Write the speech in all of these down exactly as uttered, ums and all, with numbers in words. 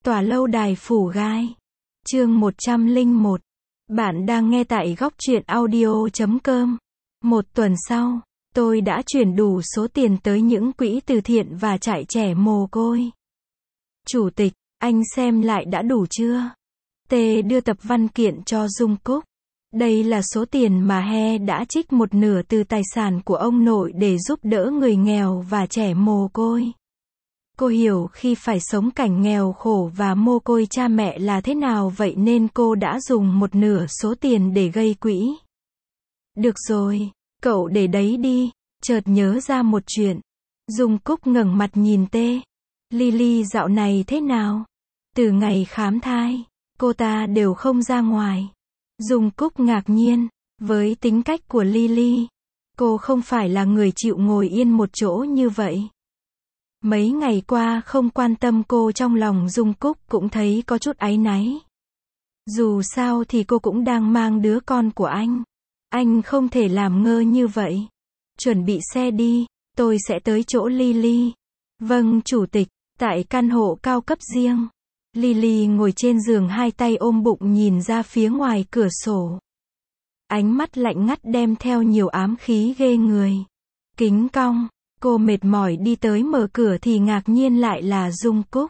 Tòa lâu đài phủ gai. Chương một trăm lẻ một. Bạn đang nghe tại góc truyện audio chấm com. Một tuần sau, tôi đã chuyển đủ số tiền tới những quỹ từ thiện và trại trẻ mồ côi. Chủ tịch, anh xem lại đã đủ chưa? T đưa tập văn kiện cho Dung Cúc. Đây là số tiền mà He đã trích một nửa từ tài sản của ông nội để giúp đỡ người nghèo và trẻ mồ côi. Cô hiểu khi phải sống cảnh nghèo khổ và mồ côi cha mẹ là thế nào, vậy nên cô đã dùng một nửa số tiền để gây quỹ. Được rồi, cậu để đấy đi. Chợt nhớ ra một chuyện. Dung Cúc ngẩng mặt nhìn T. Lily dạo này thế nào? Từ ngày khám thai, cô ta đều không ra ngoài. Dung Cúc ngạc nhiên. Với tính cách của Lily, cô không phải là người chịu ngồi yên một chỗ như vậy. Mấy ngày qua không quan tâm cô, trong lòng Dung Cúc cũng thấy có chút áy náy. Dù sao thì cô cũng đang mang đứa con của anh. Anh không thể làm ngơ như vậy. Chuẩn bị xe đi, tôi sẽ tới chỗ Lily. Vâng, chủ tịch. Tại căn hộ cao cấp riêng, Lily ngồi trên giường, hai tay ôm bụng nhìn ra phía ngoài cửa sổ. Ánh mắt lạnh ngắt đem theo nhiều ám khí ghê người. Kính cong, cô mệt mỏi đi tới mở cửa thì ngạc nhiên lại là Dung Cúc.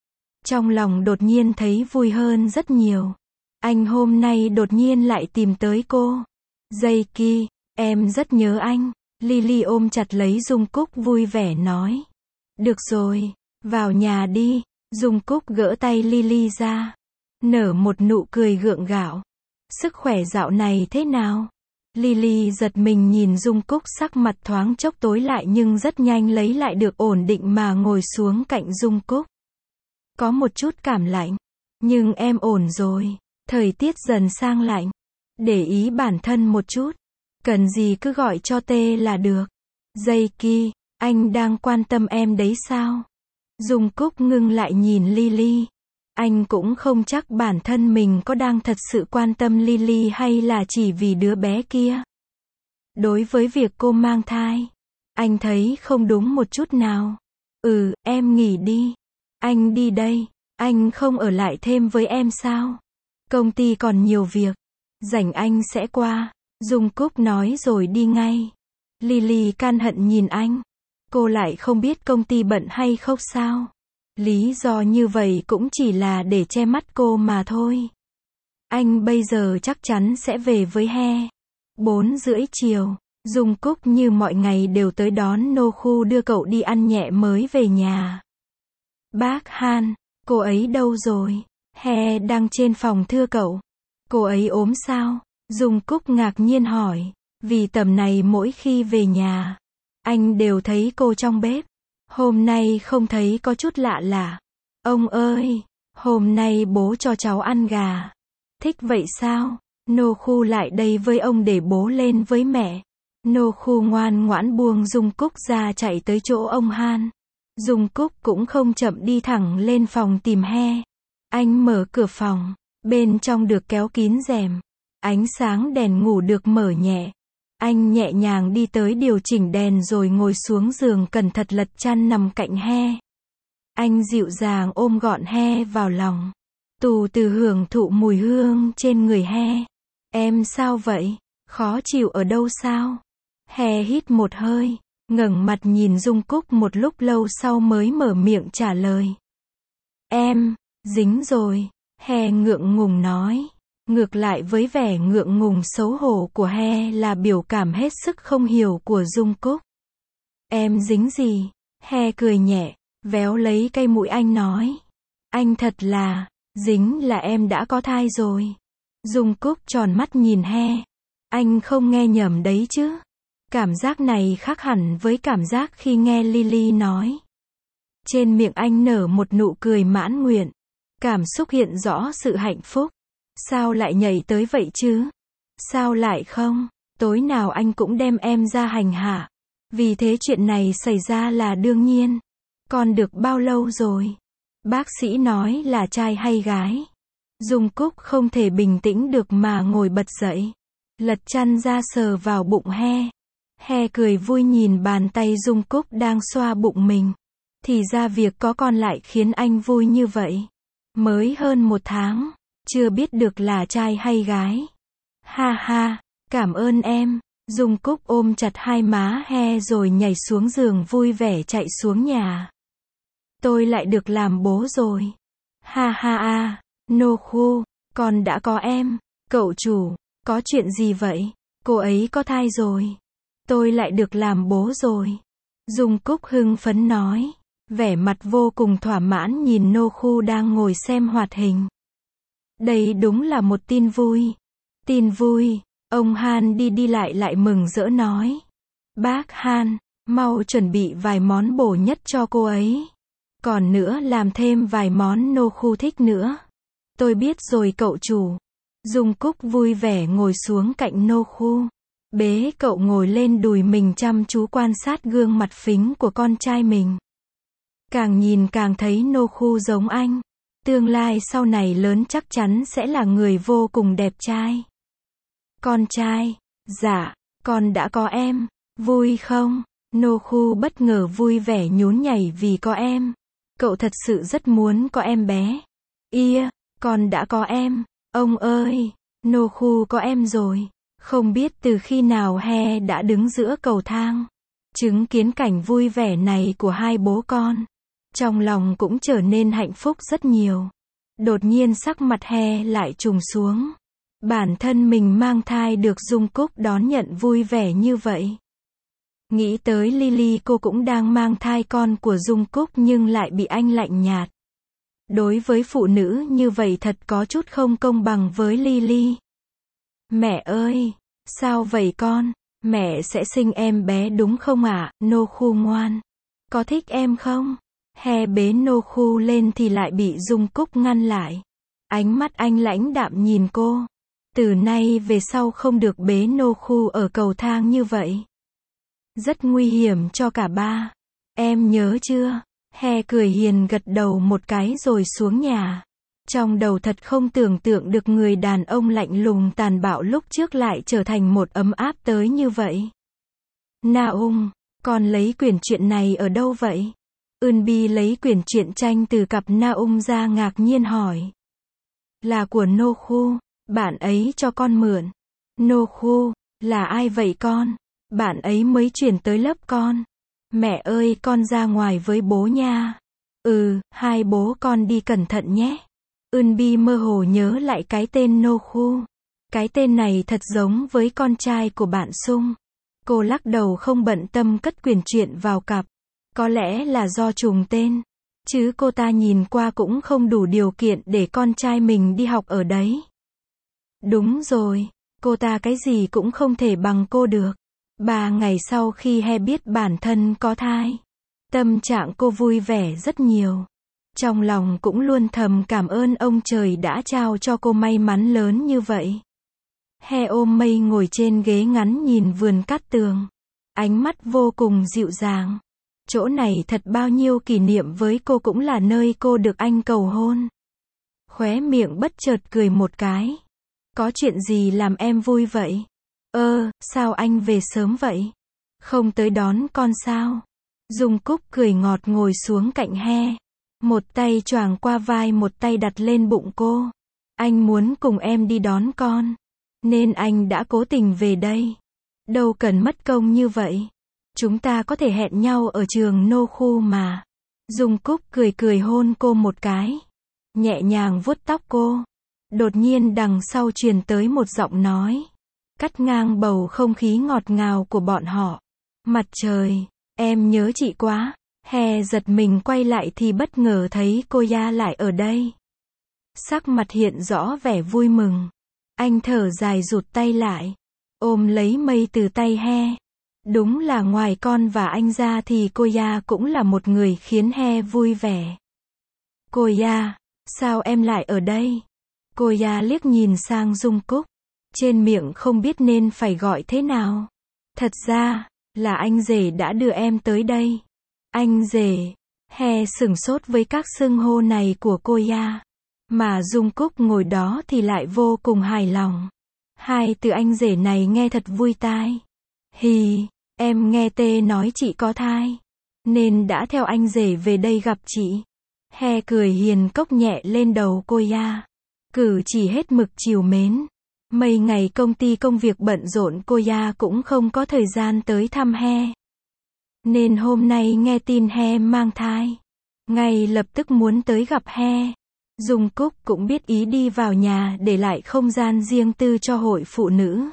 Trong lòng đột nhiên thấy vui hơn rất nhiều. Anh hôm nay đột nhiên lại tìm tới cô. Jackie, em rất nhớ anh. Lily ôm chặt lấy Dung Cúc vui vẻ nói. Được rồi, vào nhà đi. Dung Cúc gỡ tay Lily ra, nở một nụ cười gượng gạo. Sức khỏe dạo này thế nào? Lily giật mình nhìn Dung Cúc, sắc mặt thoáng chốc tối lại nhưng rất nhanh lấy lại được ổn định mà ngồi xuống cạnh Dung Cúc. Có một chút cảm lạnh, nhưng em ổn rồi. Thời tiết dần sang lạnh. Để ý bản thân một chút. Cần gì cứ gọi cho T là được. Jackie, anh đang quan tâm em đấy sao? Dung Cúc ngưng lại nhìn Lily. Anh cũng không chắc bản thân mình có đang thật sự quan tâm Lily hay là chỉ vì đứa bé kia. Đối với việc cô mang thai, anh thấy không đúng một chút nào. Ừ, em nghỉ đi. Anh đi đây. Anh không ở lại thêm với em sao? Công ty còn nhiều việc. Rảnh anh sẽ qua. Dung Cúc nói rồi đi ngay. Lily can hận nhìn anh. Cô lại không biết công ty bận hay không sao? Lý do như vậy cũng chỉ là để che mắt cô mà thôi. Anh bây giờ chắc chắn sẽ về với He. Bốn rưỡi chiều, Dung Cúc như mọi ngày đều tới đón nô khu đưa cậu đi ăn nhẹ mới về nhà. Bác Han, cô ấy đâu rồi? He đang trên phòng thưa cậu. Cô ấy ốm sao? Dung Cúc ngạc nhiên hỏi. Vì tầm này mỗi khi về nhà, anh đều thấy cô trong bếp. Hôm nay không thấy có chút lạ lạ. Ông ơi, hôm nay bố cho cháu ăn gà. Thích vậy sao? Nô khu lại đây với ông để bố lên với mẹ. Nô khu ngoan ngoãn buông Dung Cúc ra chạy tới chỗ ông Han. Dung Cúc cũng không chậm đi thẳng lên phòng tìm He. Anh mở cửa phòng. Bên trong được kéo kín rèm. Ánh sáng đèn ngủ được mở nhẹ. Anh nhẹ nhàng đi tới điều chỉnh đèn rồi ngồi xuống giường, cẩn thận lật chăn nằm cạnh He. Anh dịu dàng ôm gọn He vào lòng. Từ từ hưởng thụ mùi hương trên người He. Em sao vậy? Khó chịu ở đâu sao? He hít một hơi, ngẩng mặt nhìn Dung Cúc một lúc lâu sau mới mở miệng trả lời. Em, dính rồi. He ngượng ngùng nói. Ngược lại với vẻ ngượng ngùng xấu hổ của He là biểu cảm hết sức không hiểu của Dung Cúc. Em dính gì? He cười nhẹ, véo lấy cây mũi anh nói. Anh thật là, dính là em đã có thai rồi. Dung Cúc tròn mắt nhìn He. Anh không nghe nhầm đấy chứ? Cảm giác này khác hẳn với cảm giác khi nghe Lily nói. Trên miệng anh nở một nụ cười mãn nguyện. Cảm xúc hiện rõ sự hạnh phúc. Sao lại nhảy tới vậy chứ? Sao lại không? Tối nào anh cũng đem em ra hành hạ. Vì thế chuyện này xảy ra là đương nhiên. Con được bao lâu rồi? Bác sĩ nói là trai hay gái? Dung Cúc không thể bình tĩnh được mà ngồi bật dậy. Lật chăn ra sờ vào bụng He. He cười vui nhìn bàn tay Dung Cúc đang xoa bụng mình. Thì ra việc có con lại khiến anh vui như vậy. Mới hơn một tháng, chưa biết được là trai hay gái. Ha ha, cảm ơn em. Jungkook ôm chặt hai má He rồi nhảy xuống giường vui vẻ chạy xuống nhà. Tôi lại được làm bố rồi. Ha ha a, Nokhu, con đã có em. Cậu chủ, có chuyện gì vậy? Cô ấy có thai rồi. Tôi lại được làm bố rồi. Jungkook hưng phấn nói, vẻ mặt vô cùng thỏa mãn nhìn Nokhu đang ngồi xem hoạt hình. Đây đúng là một tin vui. Tin vui. Ông Han đi đi lại lại mừng rỡ nói. Bác Han, mau chuẩn bị vài món bổ nhất cho cô ấy. Còn nữa làm thêm vài món Nokhu thích nữa. Tôi biết rồi cậu chủ. Jungkook vui vẻ ngồi xuống cạnh Nokhu. Bế cậu ngồi lên đùi mình chăm chú quan sát gương mặt phính của con trai mình. Càng nhìn càng thấy Nokhu giống anh. Tương lai sau này lớn chắc chắn sẽ là người vô cùng đẹp trai. Con trai, dạ, con đã có em, vui không? Nokhu bất ngờ vui vẻ nhún nhảy vì có em. Cậu thật sự rất muốn có em bé. Ia, con đã có em, ông ơi, Nokhu có em rồi. Không biết từ khi nào He đã đứng giữa cầu thang, chứng kiến cảnh vui vẻ này của hai bố con. Trong lòng cũng trở nên hạnh phúc rất nhiều. Đột nhiên sắc mặt He lại trùng xuống. Bản thân mình mang thai được Jungkook đón nhận vui vẻ như vậy. Nghĩ tới Lily cô cũng đang mang thai con của Jungkook nhưng lại bị anh lạnh nhạt. Đối với phụ nữ như vậy thật có chút không công bằng với Lily. Mẹ ơi, sao vậy con? Mẹ sẽ sinh em bé đúng không ạ? À? Nokhu ngoan. Có thích em không? He bế Nokhu lên thì lại bị Jungkook ngăn lại. Ánh mắt anh lãnh đạm nhìn cô. Từ nay về sau không được bế Nokhu ở cầu thang như vậy. Rất nguy hiểm cho cả ba. Em nhớ chưa? He cười hiền gật đầu một cái rồi xuống nhà. Trong đầu thật không tưởng tượng được người đàn ông lạnh lùng tàn bạo lúc trước lại trở thành một ấm áp tới như vậy. Naung, con lấy quyển truyện này ở đâu vậy? Eunbi lấy quyển truyện tranh từ cặp Naung ra ngạc nhiên hỏi. Là của Nokhu, bạn ấy cho con mượn. Nokhu, là ai vậy con? Bạn ấy mới chuyển tới lớp con. Mẹ ơi con ra ngoài với bố nha. Ừ, hai bố con đi cẩn thận nhé. Eunbi mơ hồ nhớ lại cái tên Nokhu. Cái tên này thật giống với con trai của bạn Sung. Cô lắc đầu không bận tâm cất quyển truyện vào cặp. Có lẽ là do trùng tên. Chứ cô ta nhìn qua cũng không đủ điều kiện để con trai mình đi học ở đấy. Đúng rồi, cô ta cái gì cũng không thể bằng cô được. Ba ngày sau khi He biết bản thân có thai, tâm trạng cô vui vẻ rất nhiều. Trong lòng cũng luôn thầm cảm ơn ông trời đã trao cho cô may mắn lớn như vậy. He ôm mây ngồi trên ghế ngắn nhìn vườn cát tường. Ánh mắt vô cùng dịu dàng. Chỗ này thật bao nhiêu kỷ niệm với cô cũng là nơi cô được anh cầu hôn. Khóe miệng bất chợt cười một cái. Có chuyện gì làm em vui vậy? Ơ, sao anh về sớm vậy? Không tới đón con sao? Jungkook cười ngọt ngồi xuống cạnh He. Một tay choàng qua vai một tay đặt lên bụng cô. Anh muốn cùng em đi đón con. Nên anh đã cố tình về đây. Đâu cần mất công như vậy. Chúng ta có thể hẹn nhau ở trường Nokhu mà. Jungkook cười cười hôn cô một cái. Nhẹ nhàng vuốt tóc cô. Đột nhiên đằng sau truyền tới một giọng nói. Cắt ngang bầu không khí ngọt ngào của bọn họ. Mặt trời, em nhớ chị quá. He giật mình quay lại thì bất ngờ thấy cô Ya lại ở đây. Sắc mặt hiện rõ vẻ vui mừng. Anh thở dài rụt tay lại. Ôm lấy mây từ tay He. Đúng là ngoài con và anh ra thì cô Ya cũng là một người khiến He vui vẻ. Cô Ya, sao em lại ở đây? Cô Ya liếc nhìn sang Jungkook. Trên miệng không biết nên phải gọi thế nào. Thật ra, là anh rể đã đưa em tới đây. Anh rể. He sửng sốt với các xưng hô này của cô Ya. Mà Jungkook ngồi đó thì lại vô cùng hài lòng. Hai từ anh rể này nghe thật vui tai. Hì, em nghe Tê nói chị có thai. Nên đã theo anh rể về đây gặp chị. He cười hiền cốc nhẹ lên đầu cô ya. Cử chỉ hết mực trìu mến. Mấy ngày công ty công việc bận rộn cô ya cũng không có thời gian tới thăm He. Nên hôm nay nghe tin He mang thai, ngay lập tức muốn tới gặp He. Dung Cúc cũng biết ý đi vào nhà để lại không gian riêng tư cho hội phụ nữ.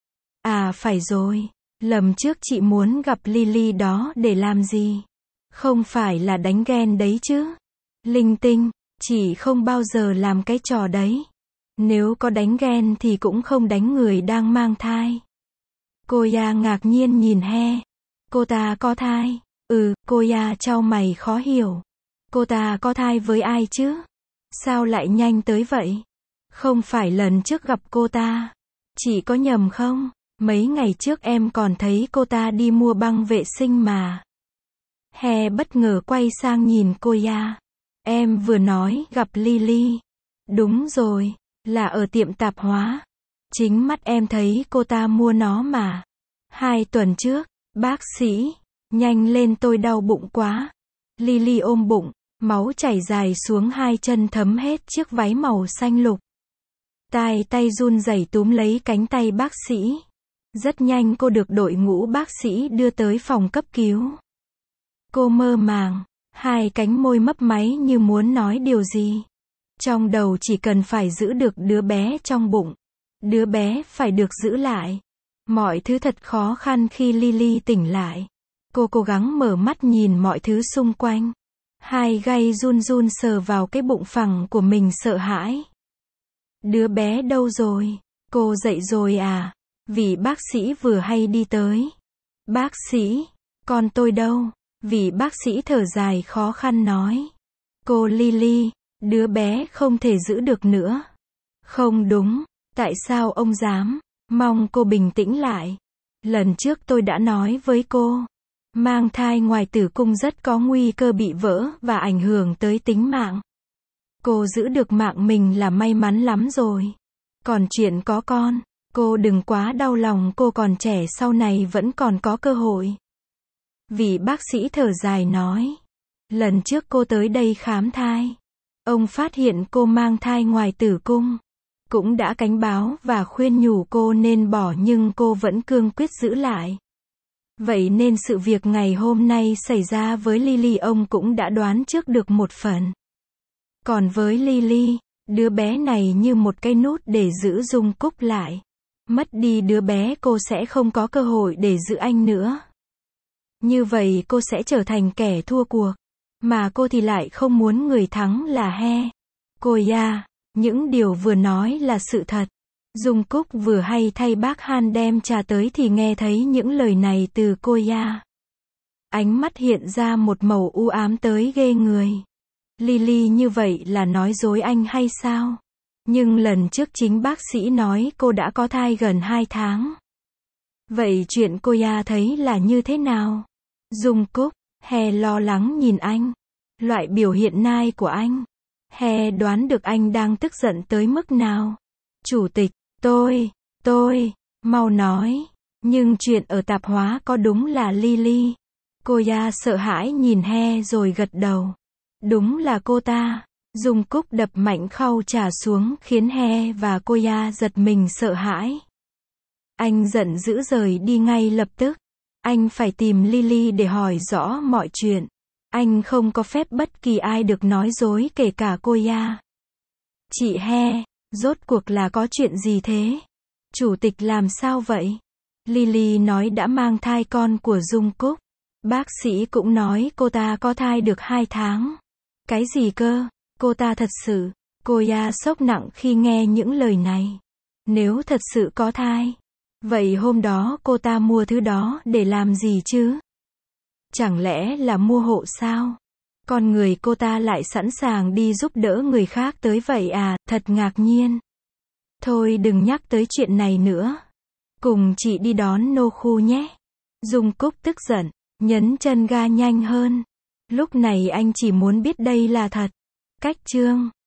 À phải rồi, lần trước chị muốn gặp Lily đó để làm gì? Không phải là đánh ghen đấy chứ? Linh tinh, chị không bao giờ làm cái trò đấy. Nếu có đánh ghen thì cũng không đánh người đang mang thai. Cô ya ngạc nhiên nhìn He. Cô ta có thai? Ừ, cô ya chau mày khó hiểu. Cô ta có thai với ai chứ? Sao lại nhanh tới vậy? Không phải lần trước gặp cô ta. Chị có nhầm không? Mấy ngày trước em còn thấy cô ta đi mua băng vệ sinh mà. He bất ngờ quay sang nhìn cô ya. Em vừa nói gặp Lily. Đúng rồi, là ở tiệm tạp hóa. Chính mắt em thấy cô ta mua nó mà. Hai tuần trước, bác sĩ, nhanh lên tôi đau bụng quá. Lily ôm bụng, máu chảy dài xuống hai chân thấm hết chiếc váy màu xanh lục. Tai tay run rẩy túm lấy cánh tay bác sĩ. Rất nhanh cô được đội ngũ bác sĩ đưa tới phòng cấp cứu. Cô mơ màng, hai cánh môi mấp máy như muốn nói điều gì. Trong đầu chỉ cần phải giữ được đứa bé trong bụng. Đứa bé phải được giữ lại. Mọi thứ thật khó khăn khi Lily tỉnh lại. Cô cố gắng mở mắt nhìn mọi thứ xung quanh. Hai gai run run sờ vào cái bụng phẳng của mình sợ hãi. Đứa bé đâu rồi? Cô dậy rồi à? Vị bác sĩ vừa hay đi tới. Bác sĩ, con tôi đâu? Vị bác sĩ thở dài khó khăn nói. Cô Lily, đứa bé không thể giữ được nữa. Không đúng, tại sao ông dám? Mong cô bình tĩnh lại. Lần trước tôi đã nói với cô. Mang thai ngoài tử cung rất có nguy cơ bị vỡ và ảnh hưởng tới tính mạng. Cô giữ được mạng mình là may mắn lắm rồi. Còn chuyện có con, cô đừng quá đau lòng, cô còn trẻ, sau này vẫn còn có cơ hội. Vị bác sĩ thở dài nói. Lần trước cô tới đây khám thai, ông phát hiện cô mang thai ngoài tử cung. Cũng đã cảnh báo và khuyên nhủ cô nên bỏ nhưng cô vẫn cương quyết giữ lại. Vậy nên sự việc ngày hôm nay xảy ra với Lily ông cũng đã đoán trước được một phần. Còn với Lily, đứa bé này như một cây nút để giữ Dung Cúc lại. Mất đi đứa bé cô sẽ không có cơ hội để giữ anh nữa. Như vậy cô sẽ trở thành kẻ thua cuộc. Mà cô thì lại không muốn người thắng là He. Cô ya, những điều vừa nói là sự thật. Dung Cúc vừa hay thay bác Han đem trà tới thì nghe thấy những lời này từ cô ya. Ánh mắt hiện ra một màu u ám tới ghê người. Lily như vậy là nói dối anh hay sao? Nhưng lần trước chính bác sĩ nói cô đã có thai gần hai tháng. Vậy chuyện cô ya thấy là như thế nào? Dung Cúc, He lo lắng nhìn anh. Loại biểu hiện này của anh. He đoán được anh đang tức giận tới mức nào. Chủ tịch, tôi, tôi, mau nói. Nhưng chuyện ở tạp hóa có đúng là Lily? Cô ya sợ hãi nhìn He rồi gật đầu. Đúng là cô ta. Dung Cúc đập mạnh khâu trà xuống khiến He và cô ya giật mình sợ hãi. Anh giận dữ rời đi ngay lập tức. Anh phải tìm Lily để hỏi rõ mọi chuyện. Anh không có phép bất kỳ ai được nói dối kể cả cô ya. Chị He, rốt cuộc là có chuyện gì thế? Chủ tịch làm sao vậy? Lily nói đã mang thai con của Dung Cúc. Bác sĩ cũng nói cô ta có thai được hai tháng. Cái gì cơ? Cô ta thật sự. Cô ya sốc nặng khi nghe những lời này. Nếu thật sự có thai, vậy hôm đó cô ta mua thứ đó để làm gì chứ? Chẳng lẽ là mua hộ sao? Con người cô ta lại sẵn sàng đi giúp đỡ người khác tới vậy à, thật ngạc nhiên. Thôi đừng nhắc tới chuyện này nữa. Cùng chị đi đón nô khu nhé. Dung Cúc tức giận, nhấn chân ga nhanh hơn. Lúc này anh chỉ muốn biết đây là thật. Cách chương